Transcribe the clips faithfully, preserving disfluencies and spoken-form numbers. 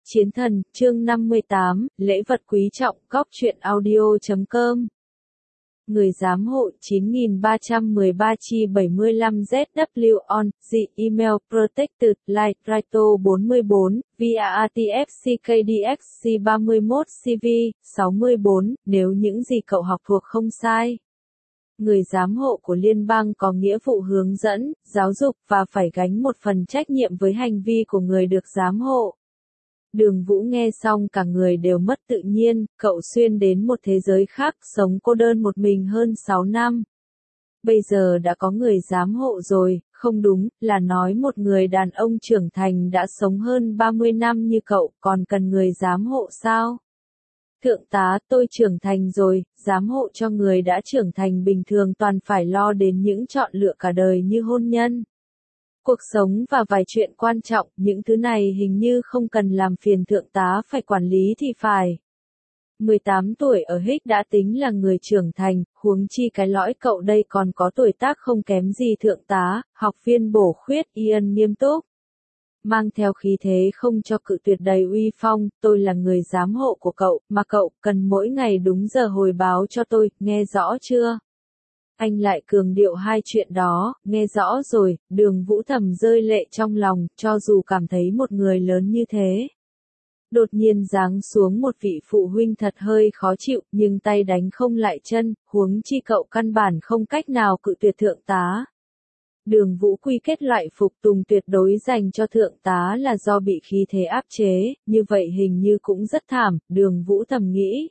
Chiến thần, chương năm mươi tám, lễ vật quý trọng, góc truyện audio chấm com. Người giám hộ chín nghìn ba trăm mười ba chi bảy mươi lăm Z W on, the email protected, light, Raito bốn mươi bốn, via a tê ép xê ca đê ích xê ba mươi mốt C V, sáu mươi bốn, nếu những gì cậu học thuộc không sai. Người giám hộ của liên bang có nghĩa vụ hướng dẫn, giáo dục và phải gánh một phần trách nhiệm với hành vi của người được giám hộ. Đường Vũ nghe xong cả người đều mất tự nhiên, cậu xuyên đến một thế giới khác, sống cô đơn một mình hơn sáu năm. Bây giờ đã có người giám hộ rồi, không đúng, là nói một người đàn ông trưởng thành đã sống hơn ba mươi năm như cậu, còn cần người giám hộ sao? Thượng tá, tôi trưởng thành rồi, giám hộ cho người đã trưởng thành bình thường toàn phải lo đến những chọn lựa cả đời như hôn nhân, cuộc sống và vài chuyện quan trọng, những thứ này hình như không cần làm phiền thượng tá phải quản lý thì phải. mười tám tuổi ở Hích đã tính là người trưởng thành, huống chi cái lõi cậu đây còn có tuổi tác không kém gì thượng tá, học viên bổ khuyết Ian nghiêm túc. Mang theo khí thế không cho cự tuyệt đầy uy phong, tôi là người giám hộ của cậu, mà cậu cần mỗi ngày đúng giờ hồi báo cho tôi, nghe rõ chưa? Anh lại cường điệu hai chuyện đó, nghe rõ rồi, Đường Vũ thầm rơi lệ trong lòng, cho dù cảm thấy một người lớn như thế. Đột nhiên giáng xuống một vị phụ huynh thật hơi khó chịu, nhưng tay đánh không lại chân, huống chi cậu căn bản không cách nào cự tuyệt thượng tá. Đường Vũ quy kết loại phục tùng tuyệt đối dành cho thượng tá là do bị khí thế áp chế, như vậy hình như cũng rất thảm, Đường Vũ thầm nghĩ.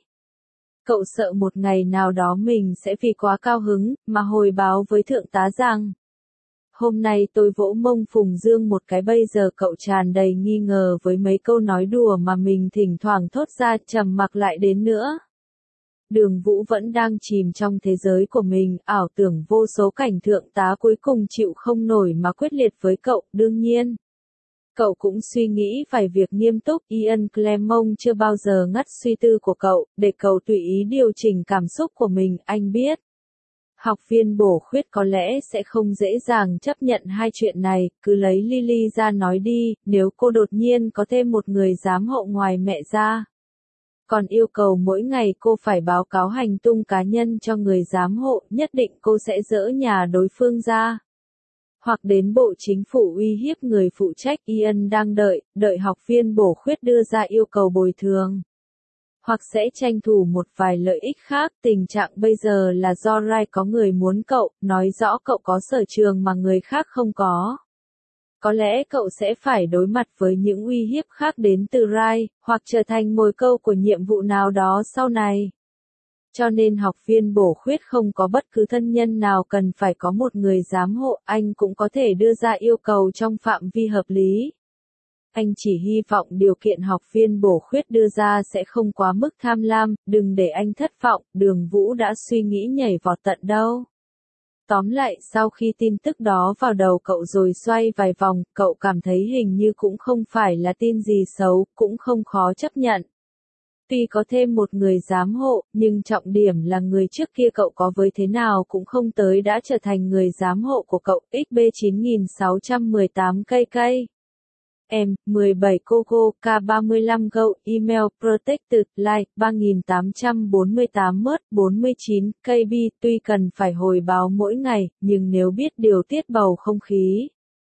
Cậu sợ một ngày nào đó mình sẽ vì quá cao hứng, mà hồi báo với thượng tá rằng. Hôm nay tôi vỗ mông Phùng Dương một cái bây giờ cậu tràn đầy nghi ngờ với mấy câu nói đùa mà mình thỉnh thoảng thốt ra trầm mặc lại đến nữa. Đường Vũ vẫn đang chìm trong thế giới của mình, ảo tưởng vô số cảnh thượng tá cuối cùng chịu không nổi mà quyết liệt với cậu, đương nhiên. Cậu cũng suy nghĩ vài việc nghiêm túc, Ian Clement chưa bao giờ ngắt suy tư của cậu, để cậu tùy ý điều chỉnh cảm xúc của mình, anh biết. Học viên bổ khuyết có lẽ sẽ không dễ dàng chấp nhận hai chuyện này, cứ lấy Lily ra nói đi, nếu cô đột nhiên có thêm một người giám hộ ngoài mẹ ra. Còn yêu cầu mỗi ngày cô phải báo cáo hành tung cá nhân cho người giám hộ, nhất định cô sẽ dỡ nhà đối phương ra. Hoặc đến bộ chính phủ uy hiếp người phụ trách Ian đang đợi, đợi học viên bổ khuyết đưa ra yêu cầu bồi thường. Hoặc sẽ tranh thủ một vài lợi ích khác, tình trạng bây giờ là do Rai có người muốn cậu, nói rõ cậu có sở trường mà người khác không có. Có lẽ cậu sẽ phải đối mặt với những uy hiếp khác đến từ Rai, hoặc trở thành mồi câu của nhiệm vụ nào đó sau này. Cho nên học viên bổ khuyết không có bất cứ thân nhân nào cần phải có một người giám hộ, anh cũng có thể đưa ra yêu cầu trong phạm vi hợp lý. Anh chỉ hy vọng điều kiện học viên bổ khuyết đưa ra sẽ không quá mức tham lam, đừng để anh thất vọng, Đường Vũ đã suy nghĩ nhảy vọt tận đâu. Tóm lại, sau khi tin tức đó vào đầu cậu rồi xoay vài vòng, cậu cảm thấy hình như cũng không phải là tin gì xấu, cũng không khó chấp nhận. Tuy có thêm một người giám hộ, nhưng trọng điểm là người trước kia cậu có với thế nào cũng không tới đã trở thành người giám hộ của cậu, X B chín nghìn sáu trăm mười tám cây cây. Em, mười bảy Coco, K ba mươi lăm Go, email, protected, like, ba nghìn tám trăm bốn mươi tám mớt, bốn mươi chín, K B, tuy cần phải hồi báo mỗi ngày, nhưng nếu biết điều tiết bầu không khí.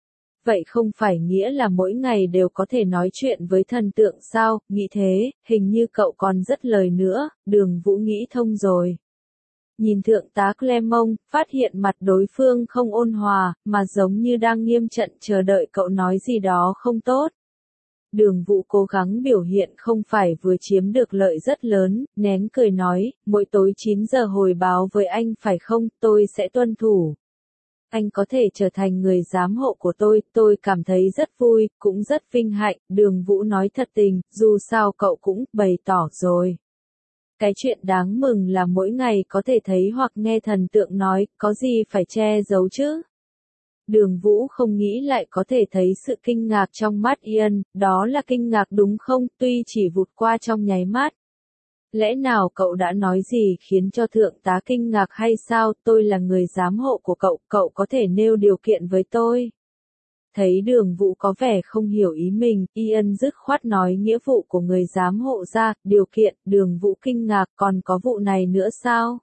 Vậy không phải nghĩa là mỗi ngày đều có thể nói chuyện với thần tượng sao, nghĩ thế, hình như cậu còn rất lời nữa, Đường Vũ nghĩ thông rồi. Nhìn thượng tá Clement, phát hiện mặt đối phương không ôn hòa, mà giống như đang nghiêm trận chờ đợi cậu nói gì đó không tốt. Đường Vũ cố gắng biểu hiện không phải vừa chiếm được lợi rất lớn, nén cười nói, mỗi tối chín giờ hồi báo với anh phải không, tôi sẽ tuân thủ. Anh có thể trở thành người giám hộ của tôi, tôi cảm thấy rất vui, cũng rất vinh hạnh, Đường Vũ nói thật tình, dù sao cậu cũng bày tỏ rồi. Cái chuyện đáng mừng là mỗi ngày có thể thấy hoặc nghe thần tượng nói, có gì phải che giấu chứ. Đường Vũ không nghĩ lại có thể thấy sự kinh ngạc trong mắt Ian, đó là kinh ngạc đúng không, tuy chỉ vụt qua trong nháy mắt. Lẽ nào cậu đã nói gì khiến cho thượng tá kinh ngạc hay sao, tôi là người giám hộ của cậu, cậu có thể nêu điều kiện với tôi. Thấy Đường Vũ có vẻ không hiểu ý mình, Ian dứt khoát nói nghĩa vụ của người giám hộ ra, điều kiện. Đường Vũ kinh ngạc, còn có vụ này nữa sao?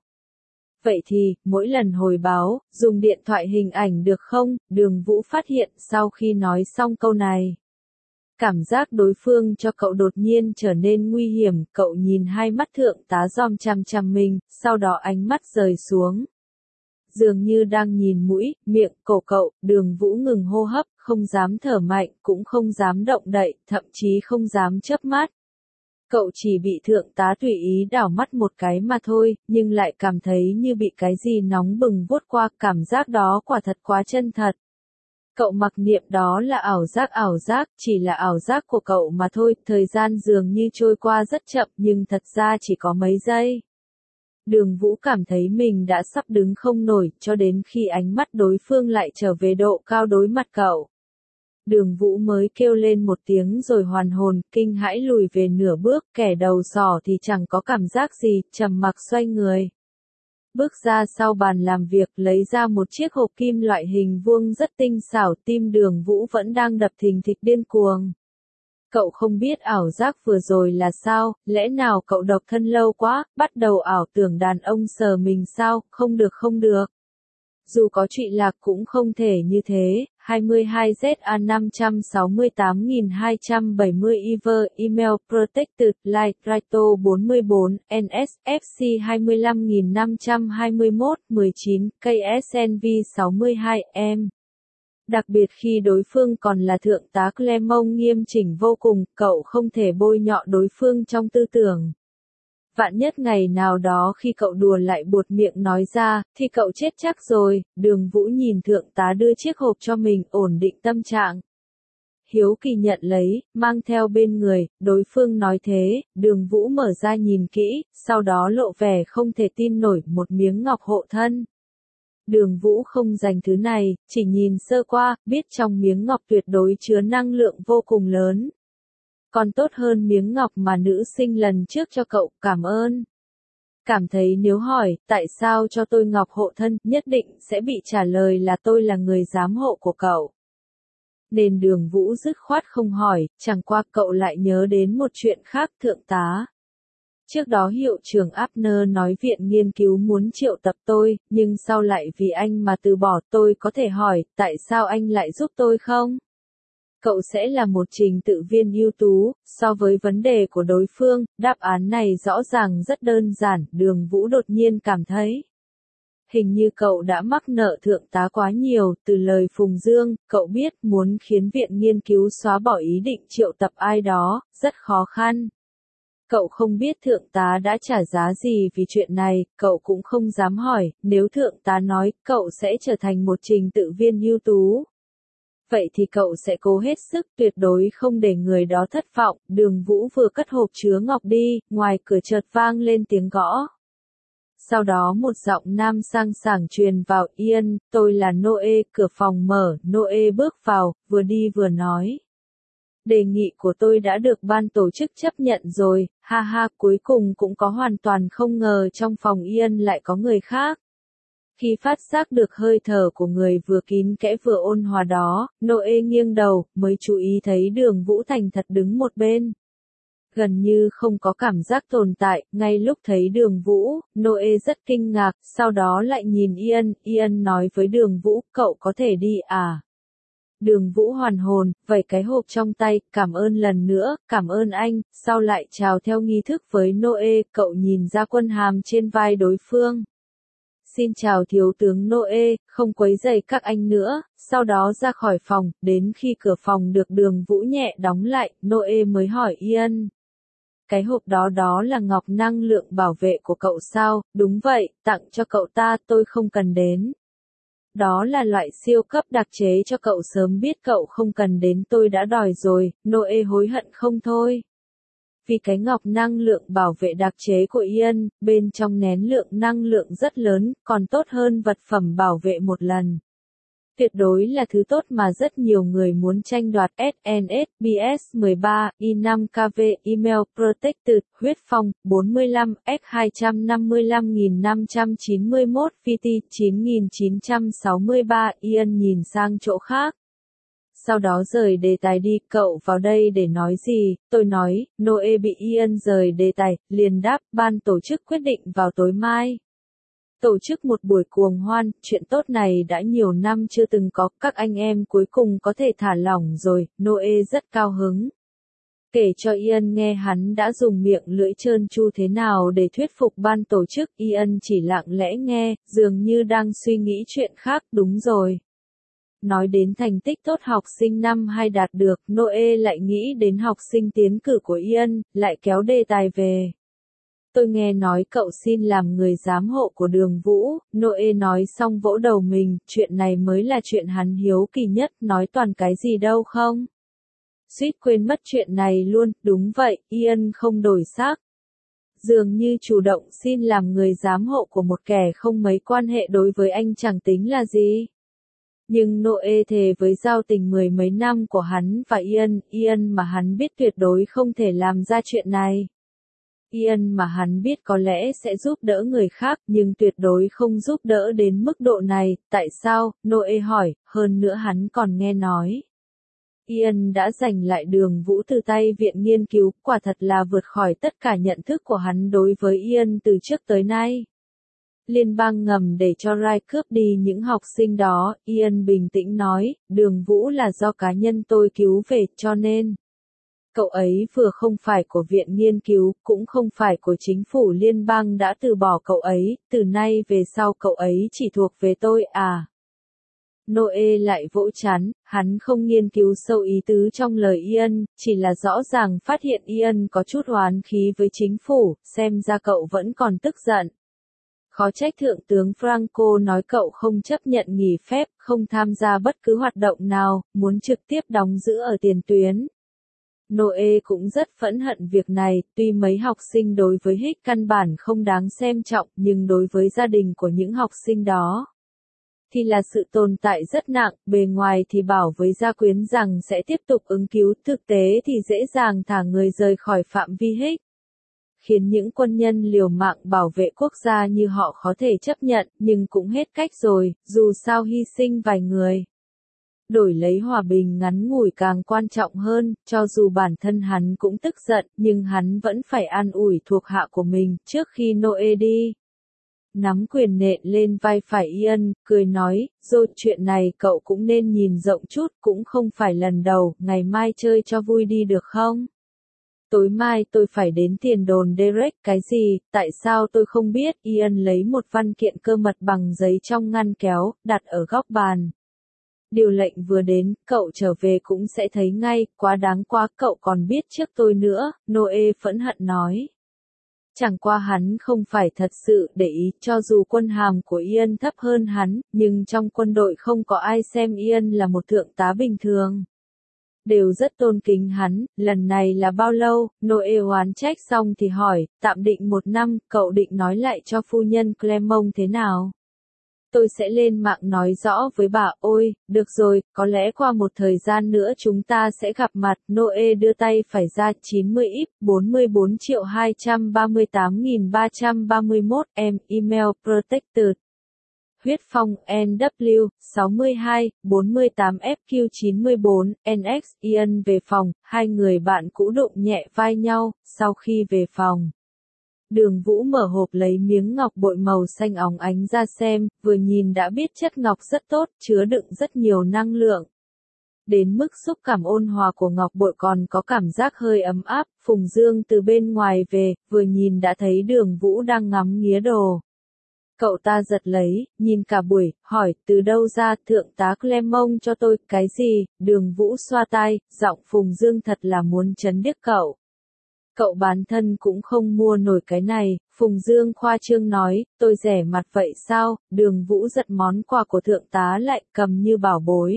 Vậy thì, mỗi lần hồi báo, dùng điện thoại hình ảnh được không? Đường Vũ phát hiện sau khi nói xong câu này. Cảm giác đối phương cho cậu đột nhiên trở nên nguy hiểm, cậu nhìn hai mắt thượng tá giòm chằm chằm mình, sau đó ánh mắt rời xuống. Dường như đang nhìn mũi, miệng, cổ cậu. Đường Vũ ngừng hô hấp, không dám thở mạnh, cũng không dám động đậy, thậm chí không dám chớp mắt. Cậu chỉ bị thượng tá tùy ý đảo mắt một cái mà thôi, nhưng lại cảm thấy như bị cái gì nóng bừng vuốt qua, cảm giác đó quả thật quá chân thật. Cậu mặc niệm đó là ảo giác ảo giác, chỉ là ảo giác của cậu mà thôi, thời gian dường như trôi qua rất chậm nhưng thật ra chỉ có mấy giây. Đường Vũ cảm thấy mình đã sắp đứng không nổi, cho đến khi ánh mắt đối phương lại trở về độ cao đối mặt cậu. Đường Vũ mới kêu lên một tiếng rồi hoàn hồn, kinh hãi lùi về nửa bước, kẻ đầu sỏ thì chẳng có cảm giác gì, trầm mặc xoay người. Bước ra sau bàn làm việc, lấy ra một chiếc hộp kim loại hình vuông rất tinh xảo, tim Đường Vũ vẫn đang đập thình thịch điên cuồng. Cậu không biết ảo giác vừa rồi là sao, lẽ nào cậu độc thân lâu quá, bắt đầu ảo tưởng đàn ông sờ mình sao, không được không được. Dù có trụy lạc cũng không thể như thế. hai mươi hai Z A năm sáu tám hai bảy không Ever, Email Protected, Light, Raito bốn mươi bốn, N S F C hai lăm năm hai mốt, mười chín, K S N V sáu mươi hai, em. Đặc biệt khi đối phương còn là thượng tá Clermont nghiêm chỉnh vô cùng, cậu không thể bôi nhọ đối phương trong tư tưởng. Vạn nhất ngày nào đó khi cậu đùa lại buột miệng nói ra, thì cậu chết chắc rồi. Đường Vũ nhìn thượng tá đưa chiếc hộp cho mình, ổn định tâm trạng. Hiếu kỳ nhận lấy, mang theo bên người, đối phương nói thế. Đường Vũ mở ra nhìn kỹ, sau đó lộ vẻ không thể tin nổi, một miếng ngọc hộ thân. Đường Vũ không dành thứ này, chỉ nhìn sơ qua, biết trong miếng ngọc tuyệt đối chứa năng lượng vô cùng lớn. Còn tốt hơn miếng ngọc mà nữ sinh lần trước cho cậu, cảm ơn. Cảm thấy nếu hỏi, tại sao cho tôi ngọc hộ thân, nhất định sẽ bị trả lời là tôi là người giám hộ của cậu. Nên Đường Vũ dứt khoát không hỏi, chẳng qua cậu lại nhớ đến một chuyện khác, thượng tá. Trước đó hiệu trưởng Abner nói viện nghiên cứu muốn triệu tập tôi, nhưng sau lại vì anh mà từ bỏ. Tôi có thể hỏi, tại sao anh lại giúp tôi không? Cậu sẽ là một trình tự viên ưu tú. So với vấn đề của đối phương, đáp án này rõ ràng rất đơn giản. Đường Vũ đột nhiên cảm thấy hình như cậu đã mắc nợ thượng tá quá nhiều. Từ lời Phùng Dương, cậu biết muốn khiến viện nghiên cứu xóa bỏ ý định triệu tập ai đó, rất khó khăn. Cậu không biết thượng tá đã trả giá gì vì chuyện này, cậu cũng không dám hỏi. Nếu thượng tá nói cậu sẽ trở thành một trình tự viên ưu tú, vậy thì cậu sẽ cố hết sức, tuyệt đối không để người đó thất vọng. Đường Vũ vừa cất hộp chứa ngọc đi, ngoài cửa chợt vang lên tiếng gõ. Sau đó một giọng nam sang sảng truyền vào, Ian, tôi là Noe. Cửa phòng mở, Noe bước vào, vừa đi vừa nói. Đề nghị của tôi đã được ban tổ chức chấp nhận rồi, ha ha, cuối cùng cũng có hoàn toàn không ngờ trong phòng Ian lại có người khác. Khi phát giác được hơi thở của người vừa kín kẽ vừa ôn hòa đó, Noe nghiêng đầu, mới chú ý thấy Đường Vũ thành thật đứng một bên. Gần như không có cảm giác tồn tại, ngay lúc thấy Đường Vũ, Noe rất kinh ngạc, sau đó lại nhìn Ian, Ian nói với Đường Vũ, cậu có thể đi à? Đường Vũ hoàn hồn, vẩy cái hộp trong tay, cảm ơn lần nữa, cảm ơn anh, sau lại chào theo nghi thức với Noe, cậu nhìn ra quân hàm trên vai đối phương. Xin chào thiếu tướng Noe, không quấy rầy các anh nữa, sau đó ra khỏi phòng, đến khi cửa phòng được Đường Vũ nhẹ đóng lại, Noe mới hỏi Ian. Cái hộp đó đó là ngọc năng lượng bảo vệ của cậu sao? Đúng vậy, tặng cho cậu ta, tôi không cần đến. Đó là loại siêu cấp đặc chế cho cậu, sớm biết cậu không cần đến tôi đã đòi rồi. Noe hối hận không thôi. Vì cái ngọc năng lượng bảo vệ đặc chế của Ian, bên trong nén lượng năng lượng rất lớn, còn tốt hơn vật phẩm bảo vệ một lần. Tuyệt đối là thứ tốt mà rất nhiều người muốn tranh đoạt. S N S B S mười ba, I năm K V, Email Protected, huyết phong, bốn mươi lăm, F hai năm lăm năm chín mốt, V T, chín chín sáu ba, Ian nhìn sang chỗ khác. sau đó rời đề tài đi, cậu vào đây để nói gì, tôi nói, Noe bị Ian rời đề tài, liền đáp, ban tổ chức quyết định vào tối mai. Tổ chức một buổi cuồng hoan, chuyện tốt này đã nhiều năm chưa từng có, các anh em cuối cùng có thể thả lỏng rồi, Noe rất cao hứng. Kể cho Ian nghe hắn đã dùng miệng lưỡi trơn tru thế nào để thuyết phục ban tổ chức, Ian chỉ lặng lẽ nghe, dường như đang suy nghĩ chuyện khác, đúng rồi. Nói đến thành tích tốt học sinh năm hai đạt được, Noe lại nghĩ đến học sinh tiến cử của Ian, lại kéo đề tài về. Tôi nghe nói cậu xin làm người giám hộ của Đường Vũ, Noe nói xong vỗ đầu mình, chuyện này mới là chuyện hắn hiếu kỳ nhất, nói toàn cái gì đâu không. Suýt quên mất chuyện này luôn, đúng vậy, Ian không đổi sắc. Dường như chủ động xin làm người giám hộ của một kẻ không mấy quan hệ đối với anh chẳng tính là gì. Nhưng Noe thề với giao tình mười mấy năm của hắn và Ian, Ian mà hắn biết tuyệt đối không thể làm ra chuyện này. Ian mà hắn biết có lẽ sẽ giúp đỡ người khác, nhưng tuyệt đối không giúp đỡ đến mức độ này, tại sao, Noe hỏi, hơn nữa hắn còn nghe nói. Ian đã giành lại Đường Vũ từ tay viện nghiên cứu, quả thật là vượt khỏi tất cả nhận thức của hắn đối với Ian từ trước tới nay. Liên bang ngầm để cho Rai cướp đi những học sinh đó, Ian bình tĩnh nói, Đường Vũ là do cá nhân tôi cứu về, cho nên. Cậu ấy vừa không phải của viện nghiên cứu, cũng không phải của chính phủ liên bang đã từ bỏ cậu ấy, từ nay về sau cậu ấy chỉ thuộc về tôi à. Noe lại vỗ chán, hắn không nghiên cứu sâu ý tứ trong lời Ian, chỉ là rõ ràng phát hiện Ian có chút oán khí với chính phủ, xem ra cậu vẫn còn tức giận. Khó trách Thượng tướng Franco nói cậu không chấp nhận nghỉ phép, không tham gia bất cứ hoạt động nào, muốn trực tiếp đóng giữ ở tiền tuyến. Noe cũng rất phẫn hận việc này, tuy mấy học sinh đối với Hicks căn bản không đáng xem trọng, nhưng đối với gia đình của những học sinh đó, thì là sự tồn tại rất nặng, bề ngoài thì bảo với gia quyến rằng sẽ tiếp tục ứng cứu, thực tế thì dễ dàng thả người rời khỏi phạm vi Hicks. Khiến những quân nhân liều mạng bảo vệ quốc gia như họ khó thể chấp nhận, nhưng cũng hết cách rồi, dù sao hy sinh vài người. Đổi lấy hòa bình ngắn ngủi càng quan trọng hơn, cho dù bản thân hắn cũng tức giận, nhưng hắn vẫn phải an ủi thuộc hạ của mình, trước khi Noe đi. Nắm quyền nện lên vai phải Ian, cười nói, rồi chuyện này cậu cũng nên nhìn rộng chút, cũng không phải lần đầu, ngày mai chơi cho vui đi được không? Tối mai tôi phải đến tiền đồn Derek, cái gì, tại sao tôi không biết, Ian lấy một văn kiện cơ mật bằng giấy trong ngăn kéo, đặt ở góc bàn. Điều lệnh vừa đến, cậu trở về cũng sẽ thấy ngay, quá đáng quá, cậu còn biết trước tôi nữa, Noe phẫn hận nói. Chẳng qua hắn không phải thật sự để ý, cho dù quân hàm của Ian thấp hơn hắn, nhưng trong quân đội không có ai xem Ian là một thượng tá bình thường. Đều rất tôn kính hắn, lần này là bao lâu, Noe oán trách xong thì hỏi, tạm định một năm, cậu định nói lại cho phu nhân Clermont thế nào? Tôi sẽ lên mạng nói rõ với bà, ôi, được rồi, có lẽ qua một thời gian nữa chúng ta sẽ gặp mặt, Noe đưa tay phải ra, chín mươi íp, bốn mươi bốn triệu hai trăm ba mươi tám nghìn ba trăm ba mươi mốt em, email protected. Huyết Phong, en vê, sáu mươi hai, bốn mươi tám ép quy chín mươi bốn, en ích, Ian về phòng, hai người bạn cũ đụng nhẹ vai nhau, sau khi về phòng. Đường Vũ mở hộp lấy miếng ngọc bội màu xanh óng ánh ra xem, vừa nhìn đã biết chất ngọc rất tốt, chứa đựng rất nhiều năng lượng. Đến mức xúc cảm ôn hòa của ngọc bội còn có cảm giác hơi ấm áp, Phùng Dương từ bên ngoài về, vừa nhìn đã thấy Đường Vũ đang ngắm nghía đồ. Cậu ta giật lấy, nhìn cả buổi, hỏi, từ đâu ra, thượng tá Clermont cho tôi, cái gì, Đường Vũ xoa tai, giọng Phùng Dương thật là muốn chấn điếc cậu. Cậu bán thân cũng không mua nổi cái này, Phùng Dương khoa trương nói, tôi rẻ mặt vậy sao, Đường Vũ giật món quà của thượng tá lại cầm như bảo bối.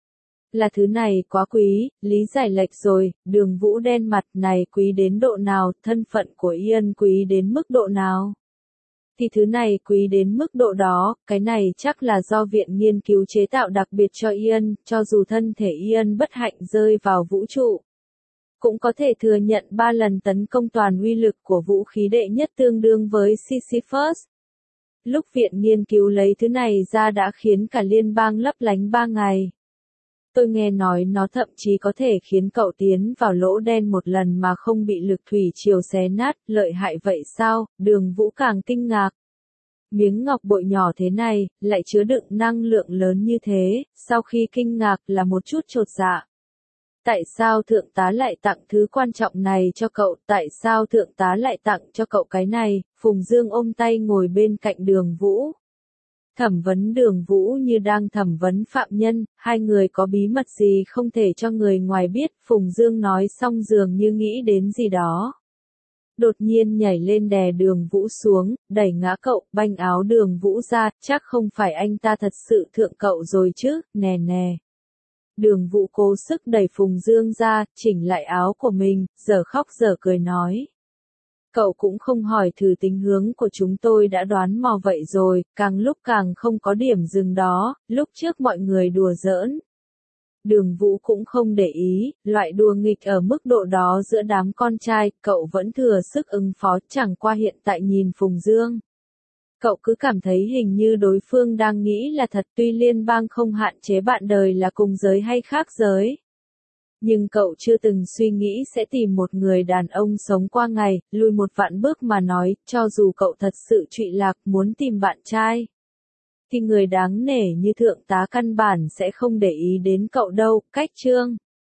Là thứ này quá quý, lý giải lệch rồi, Đường Vũ đen mặt này quý đến độ nào, thân phận của Ian quý đến mức độ nào. Thì thứ này quý đến mức độ đó, cái này chắc là do viện nghiên cứu chế tạo đặc biệt cho Ian, cho dù thân thể Ian bất hạnh rơi vào vũ trụ. Cũng có thể thừa nhận ba lần tấn công toàn uy lực của vũ khí đệ nhất tương đương với Sisyphus. Lúc viện nghiên cứu lấy thứ này ra đã khiến cả liên bang lấp lánh ba ngày. Tôi nghe nói nó thậm chí có thể khiến cậu tiến vào lỗ đen một lần mà không bị lực thủy triều xé nát, lợi hại vậy sao? Đường Vũ càng kinh ngạc. Miếng ngọc bội nhỏ thế này, lại chứa đựng năng lượng lớn như thế, sau khi kinh ngạc là một chút chột dạ. Tại sao thượng tá lại tặng thứ quan trọng này cho cậu, tại sao thượng tá lại tặng cho cậu cái này? Phùng Dương ôm tay ngồi bên cạnh Đường Vũ. Thẩm vấn Đường Vũ như đang thẩm vấn phạm nhân, hai người có bí mật gì không thể cho người ngoài biết, Phùng Dương nói xong dường như nghĩ đến gì đó. Đột nhiên nhảy lên đè Đường Vũ xuống, đẩy ngã cậu, banh áo Đường Vũ ra, chắc không phải anh ta thật sự thượng cậu rồi chứ, nè nè. Đường Vũ cố sức đẩy Phùng Dương ra, chỉnh lại áo của mình, giờ khóc giờ cười nói. Cậu cũng không hỏi thử tính hướng của chúng tôi đã đoán mò vậy rồi, càng lúc càng không có điểm dừng đó, lúc trước mọi người đùa giỡn. Đường Vũ cũng không để ý, loại đùa nghịch ở mức độ đó giữa đám con trai, cậu vẫn thừa sức ứng phó, chẳng qua hiện tại nhìn Phùng Dương. Cậu cứ cảm thấy hình như đối phương đang nghĩ là thật, tuy liên bang không hạn chế bạn đời là cùng giới hay khác giới. Nhưng cậu chưa từng suy nghĩ sẽ tìm một người đàn ông sống qua ngày, lùi một vạn bước mà nói, cho dù cậu thật sự trụy lạc muốn tìm bạn trai. Thì người đáng nể như thượng tá căn bản sẽ không để ý đến cậu đâu, cách chương.